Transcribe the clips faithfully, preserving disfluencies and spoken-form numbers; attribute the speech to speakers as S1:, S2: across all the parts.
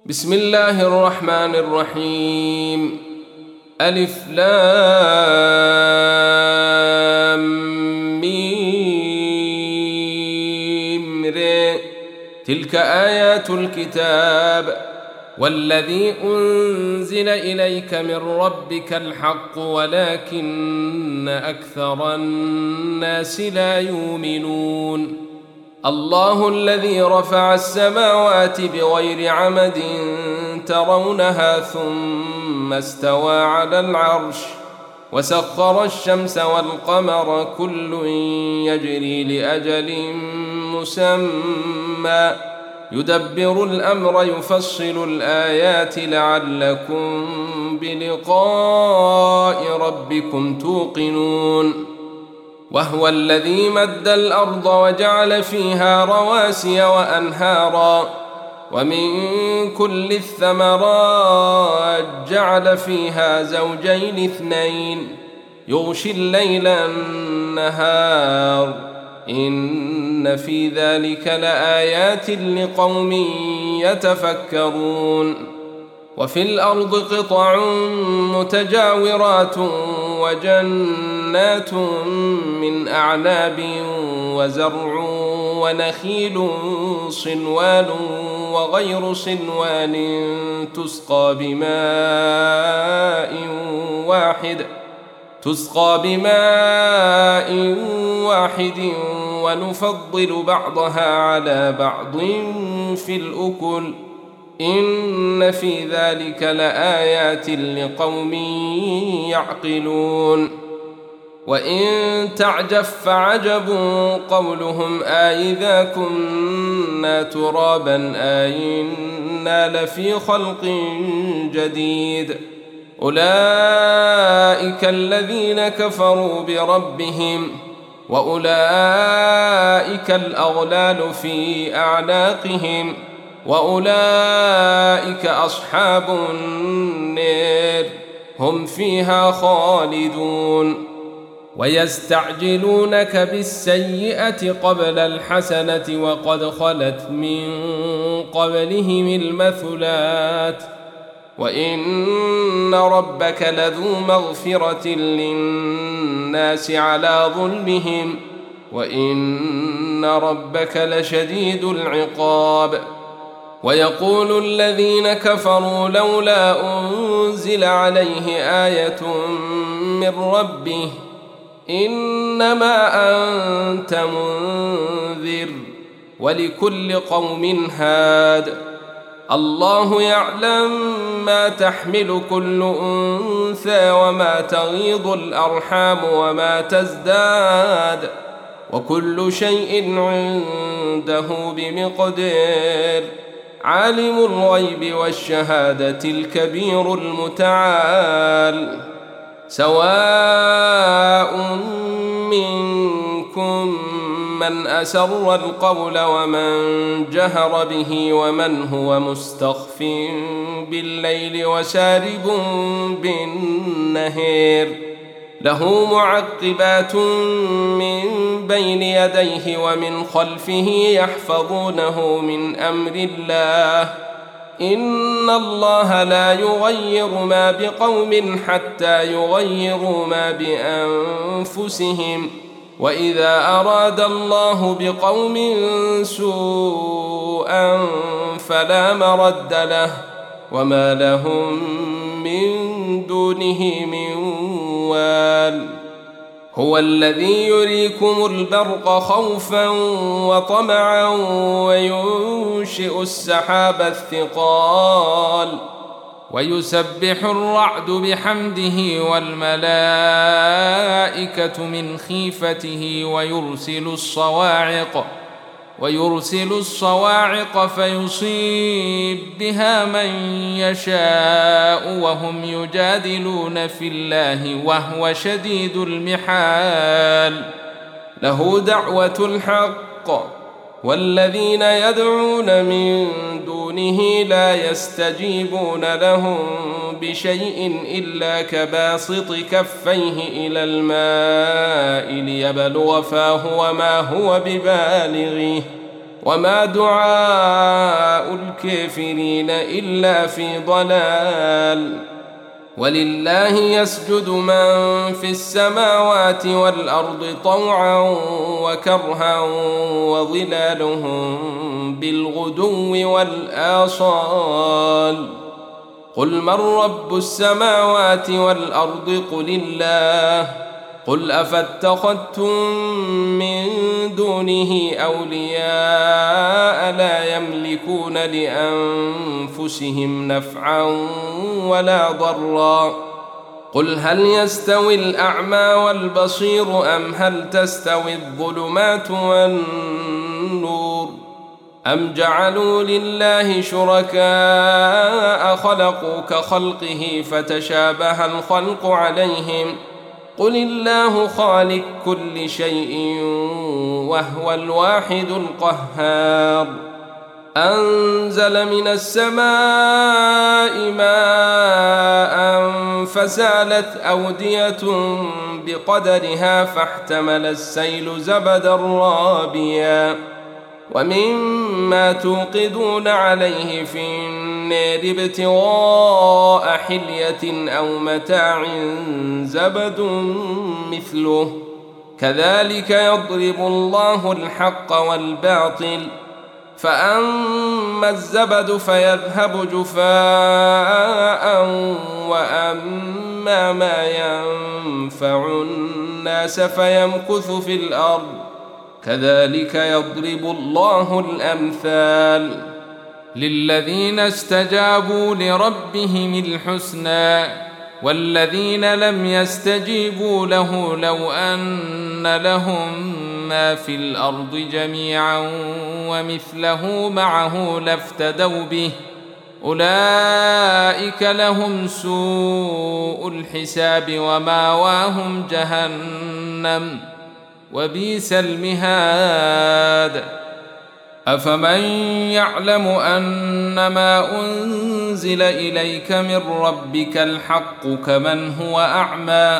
S1: بسم الله الرحمن الرحيم. ألف لام ميم ر. تلك آيات الكتاب والذي أنزل إليك من ربك الحق ولكن أكثر الناس لا يؤمنون. الله الذي رفع السماوات بغير عمد ترونها ثم استوى على العرش وسخر الشمس والقمر كل يجري لأجل مسمى يدبر الأمر يفصل الآيات لعلكم بلقاء ربكم توقنون. وهو الذي مد الأرض وجعل فيها رواسي وأنهارا ومن كل الثمرات جعل فيها زوجين اثنين يغشي الليل النهار إن في ذلك لآيات لقوم يتفكرون. وفي الأرض قطع متجاورات وجنات من أعناب وزرع ونخيل صنوان وغير صنوان تسقى بماء واحد تسقى بماء واحد ونفضل بعضها على بعض في الأكل إن في ذلك لآيات لقوم يعقلون. وإن تعجب فعجب قولهم أإذا كنا ترابا أإنا لفي خلق جديد أولئك الذين كفروا بربهم وأولئك الأغلال في أعناقهم وأولئك أصحاب النار هم فيها خالدون. ويستعجلونك بالسيئة قبل الحسنة وقد خلت من قبلهم المثلات وإن ربك لذو مغفرة للناس على ظلمهم وإن ربك لشديد العقاب. ويقول الذين كفروا لولا أنزل عليه آية من ربه إنما أنت منذر ولكل قوم هاد الله يعلم ما تحمل كل أنثى وما تغيض الأرحام وما تزداد وكل شيء عنده بمقدار. عالم الغيب والشهادة الكبير المتعال. سواء منكم من أسر القول ومن جهر به ومن هو مستخف بالليل وسارب بالنهار له معقبات من بين يديه ومن خلفه يحفظونه من أمر الله إن الله لا يغير ما بقوم حتى يغيروا ما بأنفسهم وإذا أراد الله بقوم سوءا فلا مرد له وما لهم من دونه من وال. هو الذي يريكم البرق خوفا وطمعا وينشئ السحاب الثقال ويسبح الرعد بحمده والملائكة من خيفته ويرسل الصواعق ويرسل الصواعق فيصيب بها من يشاء وهم يجادلون في الله وهو شديد المحال. له دعوة الحق والذين يدعون من دونه لا يستجيبون لهم بشيء إلا كباسط كفيه إلى الماء ليبلغ فاه وما هو ببالغه وما دعاء الكافرين إلا في ضلال. ولله يسجد من في السماوات والأرض طوعا وكرها وظلالهم بالغدو والآصال. قل من رب السماوات والأرض قل الله. قل أفاتخذتم من دونه أولياء لا يملكون لأنفسهم نفعا ولا ضرا. قل هل يستوي الأعمى والبصير أم هل تستوي الظلمات والنور أم جعلوا لله شركاء خلقوا كخلقه فتشابه الخلق عليهم. قل الله خالق كل شيء وهو الواحد القهار. أنزل من السماء ماء فسالت أودية بقدرها فاحتمل السيل زبدا رابيا ومما توقدون عليه في النار ابتغاء حلية أو متاع زبد مثله كذلك يضرب الله الحق والباطل. فأما الزبد فيذهب جفاء وأما ما ينفع الناس فيمكث في الأرض كذلك يضرب الله الأمثال. للذين استجابوا لربهم الحسنى والذين لم يستجيبوا له لو أن لهم ما في الأرض جميعا ومثله معه لافتدوا به أولئك لهم سوء الحساب وماواهم جهنم وبئس المهاد. أفمن يعلم أنما أنزل إليك من ربك الحق كمن هو أعمى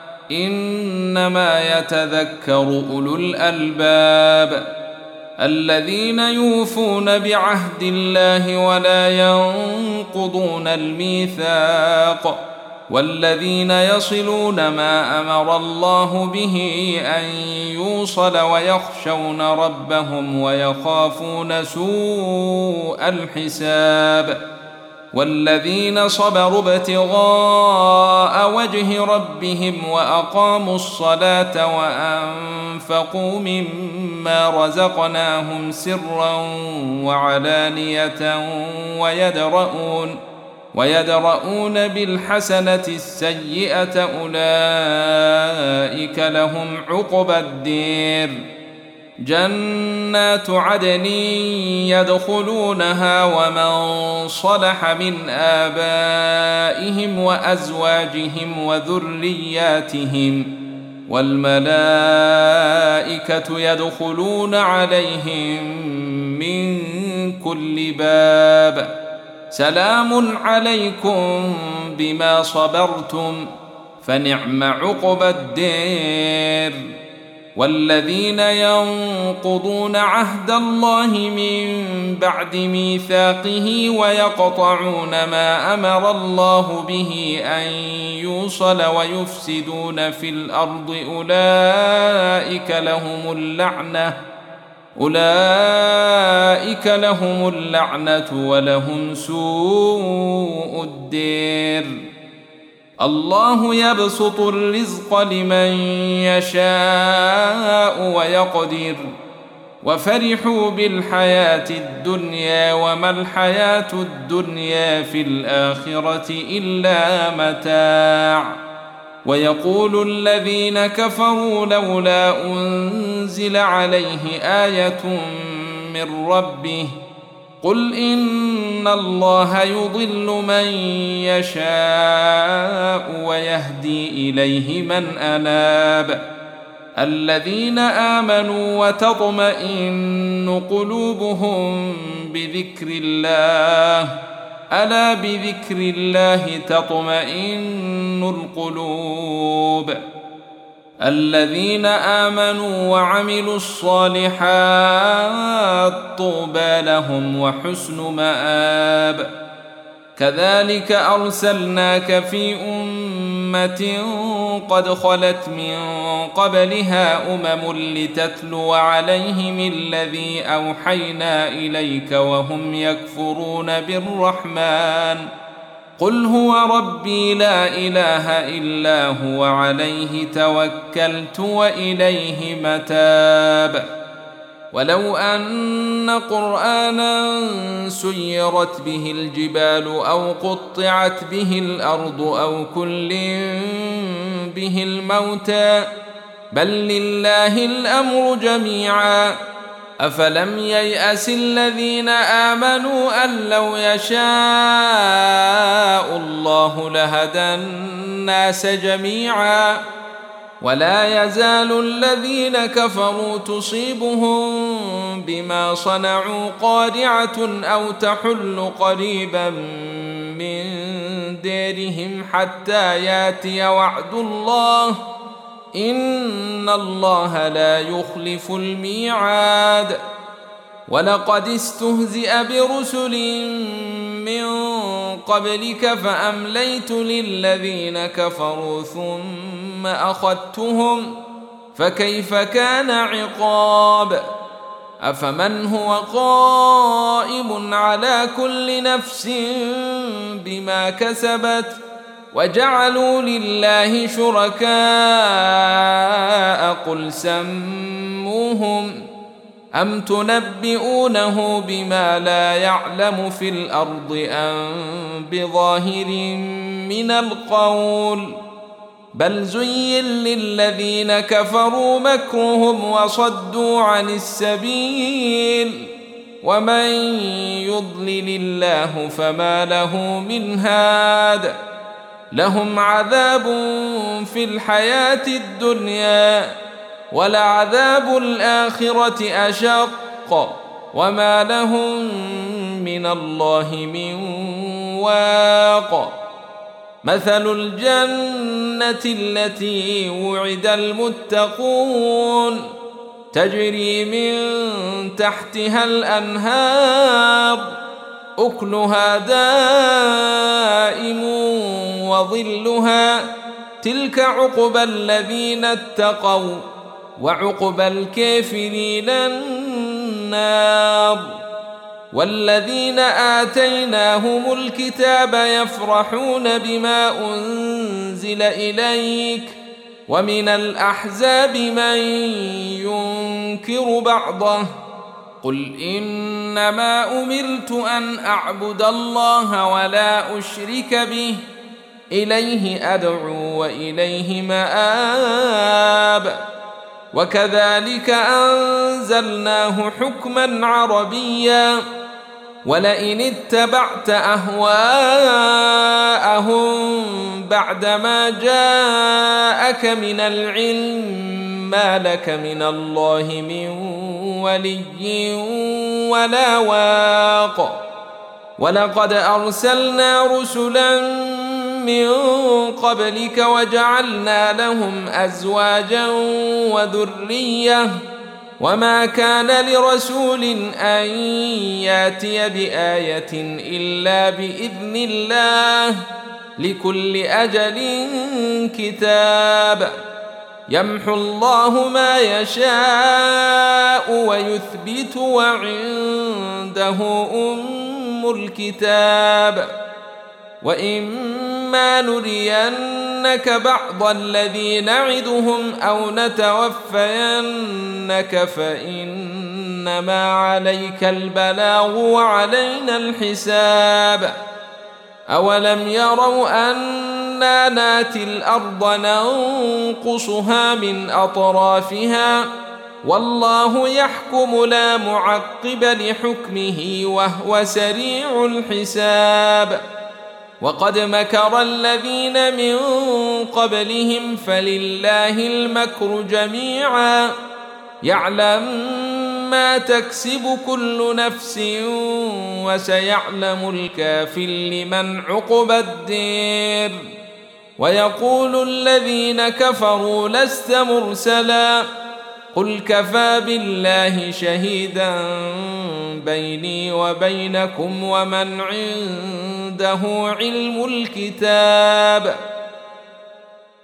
S1: إنما يتذكر أولو الألباب الذين يوفون بعهد الله ولا ينقضون الميثاق والذين يصلون ما أمر الله به أن يوصل ويخشون ربهم ويخافون سوء الحساب والذين صبروا ابتغاء وجه ربهم وأقاموا الصلاة وأنفقوا مما رزقناهم سرا وعلانية ويدرؤون ويدرؤون بالحسنة السيئة أولئك لهم عقبى الدير. جنات عدن يدخلونها ومن صلح من آبائهم وأزواجهم وذرياتهم والملائكة يدخلون عليهم من كل باب سلام عليكم بما صبرتم فنعم عقبى الدير. والذين ينقضون عهد الله من بعد ميثاقه ويقطعون ما أمر الله به أن يوصل ويفسدون في الأرض أولئك لهم اللعنة أولئك لهم اللعنة ولهم سوء الدير. الله يبسط الرزق لمن يشاء ويقدر وفرحوا بالحياة الدنيا وما الحياة الدنيا في الآخرة إلا متاع. ويقول الذين كفروا لولا أنزل عليه آية من ربه قل إن الله يضل من يشاء ويهدي إليه من أناب. الذين آمنوا وتطمئن قلوبهم بذكر الله ألا بذكر الله تطمئن القلوب. الذين آمنوا وعملوا الصالحات طوبى لهم وحسن مآب. كذلك أرسلناك في أمة قد خلت من قبلها أمم لتتلو عليهم الذي أوحينا إليك وهم يكفرون بالرحمن. قل هو ربي لا إله إلا هو عليه توكلت وإليه متاب. ولو أن قرآنا سيرت به الجبال أو قطعت به الأرض أو كلم به الموتى بل لله الأمر جميعا. أفلم ييأس الذين آمنوا أن لو يشاء الله لهدى الناس جميعا. ولا يزال الذين كفروا تصيبهم بما صنعوا قارعة أو تحل قريبا من ديرهم حتى ياتي وعد الله إن الله لا يخلف الميعاد. ولقد استهزئ برسل من قبلك فأمليت للذين كفروا ثم أخذتهم فكيف كان عقاب. أفمن هو قائم على كل نفس بما كسبت وجعلوا لله شركاء قل سموهم أم تنبئونه بما لا يعلم في الأرض أم بظاهر من القول بل زين للذين كفروا مكرهم وصدوا عن السبيل ومن يضلل الله فما له من هاد. لهم عذاب في الحياة الدنيا ولعذاب الآخرة أشق وما لهم من الله من واق. مثل الجنة التي وعد المتقون تجري من تحتها الأنهار أكلها دائم وظلها تلك عقبى الذين اتقوا وعقبى الكافرين النار. والذين آتيناهم الكتاب يفرحون بما أنزل إليك ومن الأحزاب من ينكر بعضه قل إنما أمرت أن أعبد الله ولا أشرك به إليه أدعو وإليه مآب. وكذلك أنزلناه حكما عربيا ولئن اتبعت أهواءهم بعدما جاءك من العلم ما لك من الله من ولي ولا واق. ولقد أرسلنا رسلا من قبلك وجعلنا لهم أزواجا وذرية وما كان لرسول أن ياتي بآية إلا بإذن الله لكل أجل كتاب. يمحو الله ما يشاء ويثبت وعنده أم الكتاب. وإما نرينك بعض الذي نعدهم أو نتوفينك فإنما عليك البلاغ وعلينا الحساب. أولم يروا أنا ناتي الأرض ننقصها من أطرافها والله يحكم لا معقب لحكمه وهو سريع الحساب. وقد مكر الذين من قبلهم فلله المكر جميعا يعلم ما تكسب كل نفس وسيعلم الكافر لمن عقبى الدير. ويقول الذين كفروا لست مرسلا قل كفى بالله شهيدا بيني وبينكم ومن عنده علم الكتاب